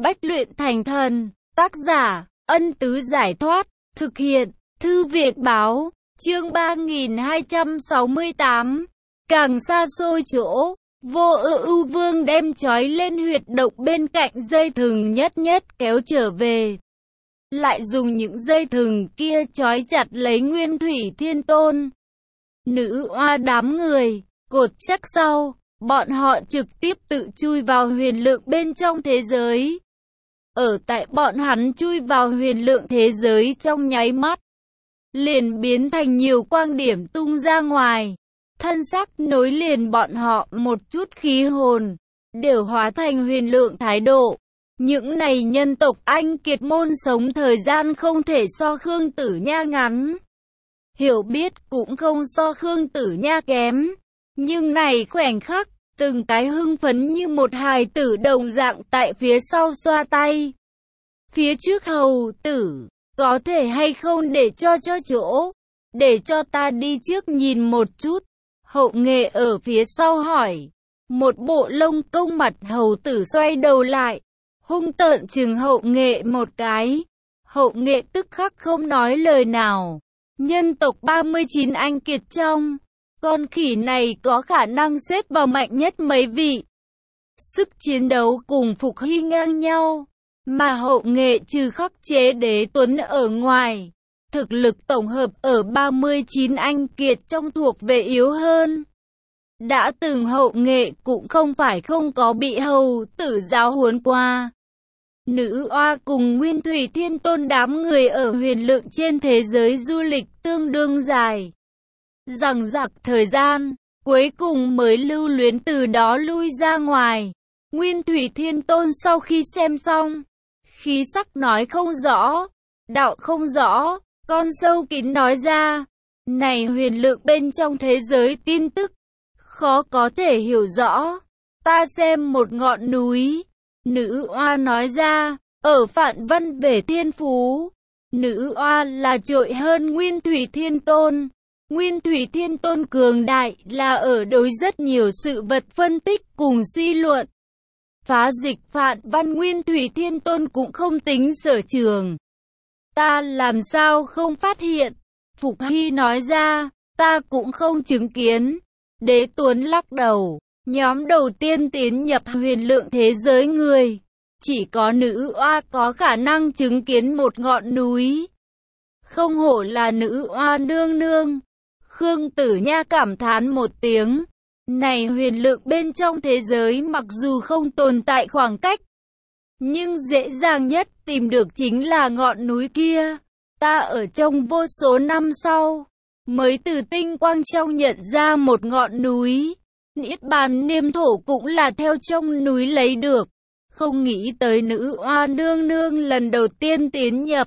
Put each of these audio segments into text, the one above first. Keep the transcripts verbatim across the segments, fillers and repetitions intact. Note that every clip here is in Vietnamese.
Bách luyện thành thần, tác giả, Ân Tứ Giải Thoát, thực hiện, Thư Việt Báo, chương ba nghìn hai trăm sáu mươi tám. Càng xa xôi chỗ, Vô Ư Ưu Vương đem trói lên huyệt động bên cạnh dây thừng nhất nhất kéo trở về. Lại dùng những dây thừng kia trói chặt lấy Nguyên Thủy Thiên Tôn. Nữ oa đám người, cột chắc sau, bọn họ trực tiếp tự chui vào huyền lượng bên trong thế giới. Ở tại bọn hắn chui vào huyền lượng thế giới trong nháy mắt, liền biến thành nhiều quang điểm tung ra ngoài. Thân sắc nối liền bọn họ một chút khí hồn, đều hóa thành huyền lượng thái độ. Những này nhân tộc Anh Kiệt môn sống thời gian không thể so Khương Tử Nha ngắn. Hiểu biết cũng không so Khương Tử Nha kém. Nhưng này khoảnh khắc, từng cái hưng phấn như một hài tử đồng dạng tại phía sau xoa tay. Phía trước hầu tử, có thể hay không để cho cho chỗ, để cho ta đi trước nhìn một chút. Hậu Nghệ ở phía sau hỏi. Một bộ lông công mặt hầu tử xoay đầu lại, hung tợn chừng Hậu Nghệ một cái. Hậu Nghệ tức khắc không nói lời nào. Nhân tộc ba mươi chín anh kiệt trong, con khỉ này có khả năng xếp vào mạnh nhất mấy vị. Sức chiến đấu cùng Phục Hy ngang nhau, mà Hậu Nghệ trừ khắc chế Đế Tuấn ở ngoài, thực lực tổng hợp ở ba mươi chín anh kiệt trong thuộc về yếu hơn. Đã từng Hậu Nghệ cũng không phải không có bị hầu tử giáo huấn qua. Nữ oa cùng Nguyên Thủy Thiên Tôn đám người ở huyền lượng trên thế giới du lịch tương đương dài. Dằng dặc thời gian, cuối cùng mới lưu luyến từ đó lui ra ngoài. Nguyên Thủy Thiên Tôn sau khi xem xong, khí sắc nói không rõ, đạo không rõ, con sâu kín nói ra. Này huyền lượng bên trong thế giới tin tức, khó có thể hiểu rõ. Ta xem một ngọn núi. Nữ oa nói ra, ở Phạn Văn về Thiên Phú. Nữ oa là trội hơn Nguyên Thủy Thiên Tôn. Nguyên Thủy Thiên Tôn cường đại là ở đối rất nhiều sự vật phân tích cùng suy luận. Phá dịch Phạn Văn Nguyên Thủy Thiên Tôn cũng không tính sở trường. Ta làm sao không phát hiện? Phục Hy nói ra, ta cũng không chứng kiến. Đế Tuấn lắc đầu, nhóm đầu tiên tiến nhập huyền lượng thế giới người, chỉ có nữ oa có khả năng chứng kiến một ngọn núi. Không hổ là nữ oa nương nương. Khương Tử Nha cảm thán một tiếng. Này huyền lượng bên trong thế giới mặc dù không tồn tại khoảng cách, nhưng dễ dàng nhất tìm được chính là ngọn núi kia. Ta ở trong vô số năm sau, mới từ tinh quang trong nhận ra một ngọn núi. Niết bàn niêm thổ cũng là theo trong núi lấy được. Không nghĩ tới nữ oa nương nương lần đầu tiên tiến nhập,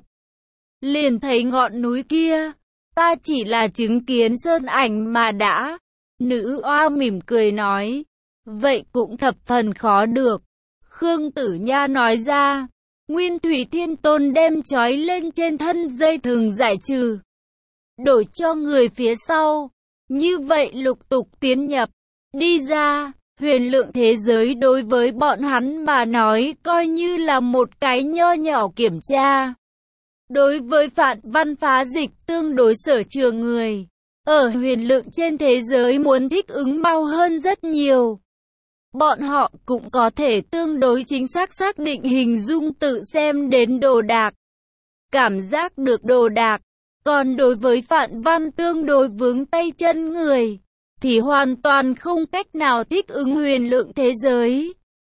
liền thấy ngọn núi kia. Ta chỉ là chứng kiến sơn ảnh mà đã. Nữ oa mỉm cười nói. Vậy cũng thập phần khó được. Khương Tử Nha nói ra. Nguyên Thủy Thiên Tôn đem trói lên trên thân dây thừng giải trừ, đổi cho người phía sau. Như vậy lục tục tiến nhập, đi ra. Huyền lượng thế giới đối với bọn hắn mà nói coi như là một cái nho nhỏ kiểm tra. Đối với Phạn Văn phá dịch tương đối sở trường người, ở huyền lượng trên thế giới muốn thích ứng mau hơn rất nhiều. Bọn họ cũng có thể tương đối chính xác xác định hình dung tự xem đến đồ đạc, cảm giác được đồ đạc. Còn đối với Phạn Văn tương đối vướng tay chân người, thì hoàn toàn không cách nào thích ứng huyền lượng thế giới.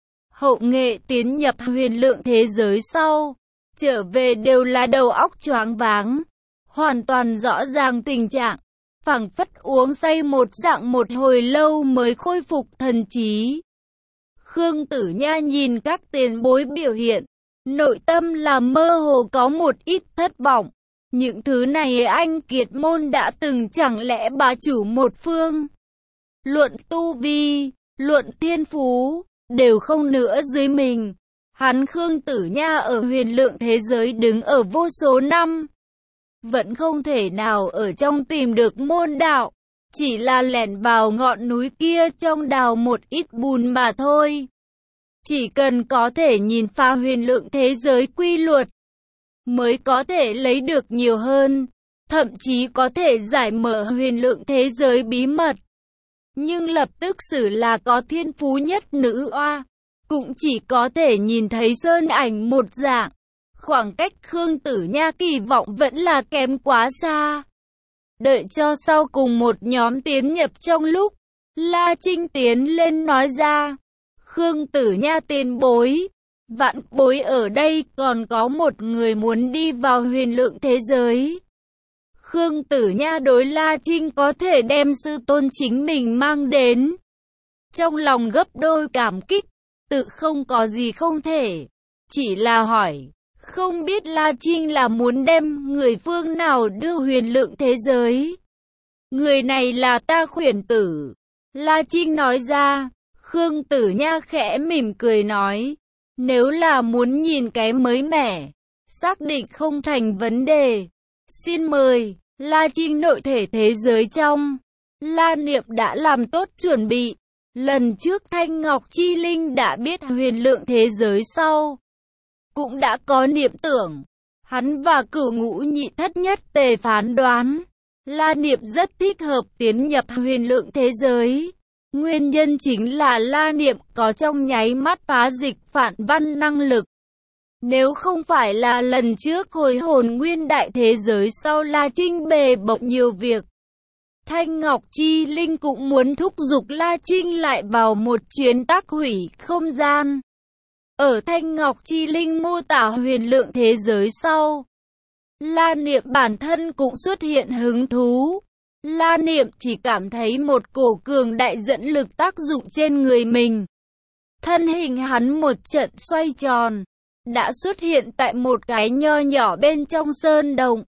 Hậu Nghệ tiến nhập huyền lượng thế giới sau, trở về đều là đầu óc choáng váng, hoàn toàn rõ ràng tình trạng, phảng phất uống say một dạng một hồi lâu mới khôi phục thần trí. Khương Tử Nha nhìn các tiền bối biểu hiện, nội tâm là mơ hồ có một ít thất vọng. Những thứ này anh Kiệt môn đã từng chẳng lẽ bá chủ một phương. Luận tu vi, luận thiên phú, đều không nữa dưới mình. Hắn Khương Tử Nha ở huyền lượng thế giới đứng ở vô số năm, vẫn không thể nào ở trong tìm được môn đạo. Chỉ là lẻn vào ngọn núi kia trong đào một ít bùn mà thôi. Chỉ cần có thể nhìn phá huyền lượng thế giới quy luật, mới có thể lấy được nhiều hơn, thậm chí có thể giải mở huyền lượng thế giới bí mật. Nhưng lập tức xử là có thiên phú nhất nữ oa, cũng chỉ có thể nhìn thấy sơn ảnh một dạng. Khoảng cách Khương Tử Nha kỳ vọng vẫn là kém quá xa. Đợi cho sau cùng một nhóm tiến nhập trong lúc, La Trinh tiến lên nói ra, Khương Tử Nha tiền bối, vạn bối ở đây còn có một người muốn đi vào huyền lượng thế giới. Khương Tử Nha đối La Trinh có thể đem sư tôn chính mình mang đến. Trong lòng gấp đôi cảm kích, tự không có gì không thể. Chỉ là hỏi, không biết La Trinh là muốn đem người phương nào đưa huyền lượng thế giới. Người này là ta khuyển tử. La Trinh nói ra. Khương Tử Nha khẽ mỉm cười nói, nếu là muốn nhìn cái mới mẻ, xác định không thành vấn đề. Xin mời. La Trinh nội thể thế giới trong. La Niệm đã làm tốt chuẩn bị. Lần trước Thanh Ngọc Chi Linh đã biết huyền lượng thế giới sau, cũng đã có niệm tưởng. Hắn và Cửu Ngũ Nhị Thất Nhất Tề phán đoán, La Niệm rất thích hợp tiến nhập huyền lượng thế giới. Nguyên nhân chính là La Niệm có trong nháy mắt phá dịch phản văn năng lực. Nếu không phải là lần trước hồi hồn nguyên đại thế giới sau La Trinh bề bộn nhiều việc, Thanh Ngọc Chi Linh cũng muốn thúc giục La Trinh lại vào một chuyến tác hủy không gian. Ở Thanh Ngọc Chi Linh mô tả huyền lượng thế giới sau, La Niệm bản thân cũng xuất hiện hứng thú. La Niệm chỉ cảm thấy một cổ cường đại dẫn lực tác dụng trên người mình. Thân hình hắn một trận xoay tròn, đã xuất hiện tại một cái nho nhỏ bên trong sơn động.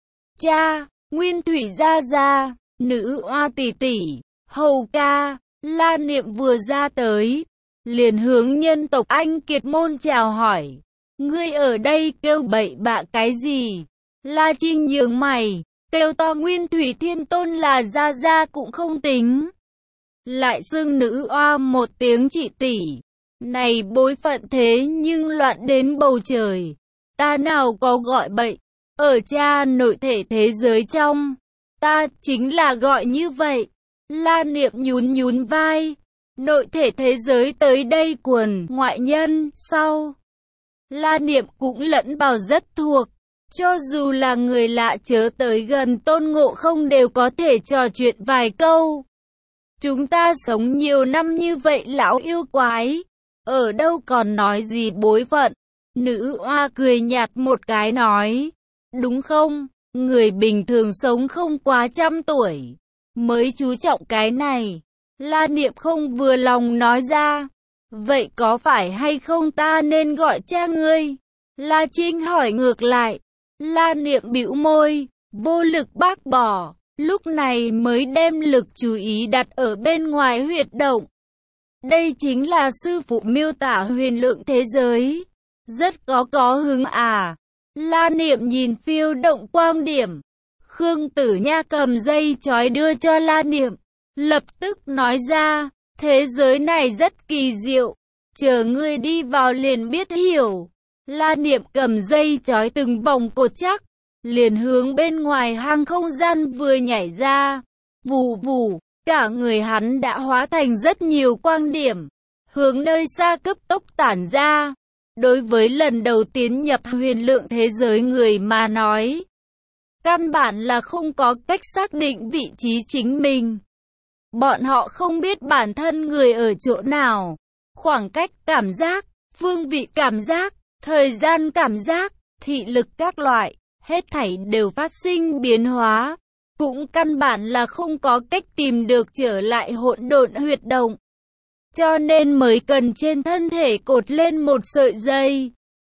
Cha, Nguyên Thủy gia gia, nữ oa tỷ tỷ, hầu ca. La Niệm vừa ra tới, liền hướng nhân tộc Anh Kiệt môn chào hỏi. Ngươi ở đây kêu bậy bạ cái gì? La Trinh nhướng mày, kêu to Nguyên Thủy Thiên Tôn là gia gia cũng không tính, lại xưng nữ oa một tiếng chị tỷ. Này bối phận thế nhưng loạn đến bầu trời. Ta nào có gọi bậy. Ở cha nội thể thế giới trong, ta chính là gọi như vậy. La Niệm nhún nhún vai. Nội thể thế giới tới đây quần ngoại nhân sau, La Niệm cũng lẫn vào rất thuộc. Cho dù là người lạ chớ tới gần Tôn Ngộ Không đều có thể trò chuyện vài câu. Chúng ta sống nhiều năm như vậy lão yêu quái, ở đâu còn nói gì bối phận. Nữ oa cười nhạt một cái nói, đúng không, người bình thường sống không quá trăm tuổi, mới chú trọng cái này. La Niệm không vừa lòng nói ra, vậy có phải hay không ta nên gọi cha ngươi? La Trinh hỏi ngược lại. La Niệm bĩu môi, vô lực bác bỏ, lúc này mới đem lực chú ý đặt ở bên ngoài huyệt động. Đây chính là sư phụ miêu tả huyền lượng thế giới. Rất có có hứng à. La Niệm nhìn phiêu động quang điểm. Khương Tử Nha cầm dây chói đưa cho La Niệm, lập tức nói ra, thế giới này rất kỳ diệu, chờ ngươi đi vào liền biết hiểu. La Niệm cầm dây chói từng vòng cột chắc, liền hướng bên ngoài hang không gian vừa nhảy ra. Vù vù, cả người hắn đã hóa thành rất nhiều quang điểm, hướng nơi xa cấp tốc tản ra. Đối với lần đầu tiến nhập huyền lượng thế giới người mà nói, căn bản là không có cách xác định vị trí chính mình. Bọn họ không biết bản thân người ở chỗ nào, khoảng cách cảm giác, phương vị cảm giác, thời gian cảm giác, thị lực các loại, hết thảy đều phát sinh biến hóa. Cũng căn bản là không có cách tìm được trở lại hỗn độn huyệt động. Cho nên mới cần trên thân thể cột lên một sợi dây.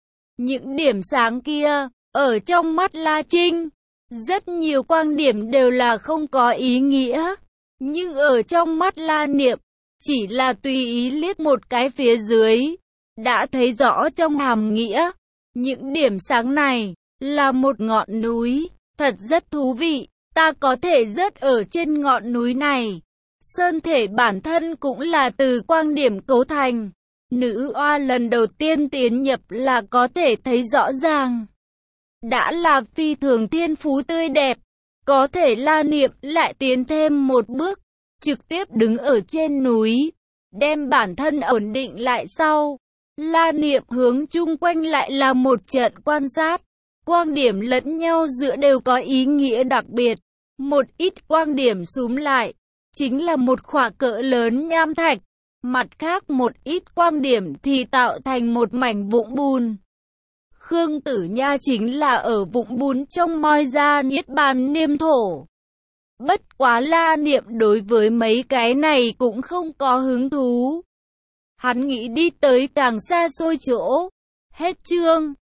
Những điểm sáng kia, ở trong mắt La Trinh, rất nhiều quang điểm đều là không có ý nghĩa. Nhưng ở trong mắt La Niệm, chỉ là tùy ý liếc một cái phía dưới, đã thấy rõ trong hàm nghĩa. Những điểm sáng này, là một ngọn núi, thật rất thú vị. Ta có thể rớt ở trên ngọn núi này. Sơn thể bản thân cũng là từ quang điểm cấu thành. Nữ oa lần đầu tiên tiến nhập là có thể thấy rõ ràng. Đã là phi thường thiên phú tươi đẹp, có thể La Niệm lại tiến thêm một bước, trực tiếp đứng ở trên núi, đem bản thân ổn định lại sau. La Niệm hướng chung quanh lại là một trận quan sát, quang điểm lẫn nhau giữa đều có ý nghĩa đặc biệt. Một ít quang điểm xúm lại, chính là một khỏa cỡ lớn nham thạch, mặt khác một ít quang điểm thì tạo thành một mảnh vũng bùn. Khương Tử Nha chính là ở vũng bùn trong moi ra niết bàn niêm thổ. Bất quá La Niệm đối với mấy cái này cũng không có hứng thú. Hắn nghĩ đi tới càng xa xôi chỗ. Hết chương.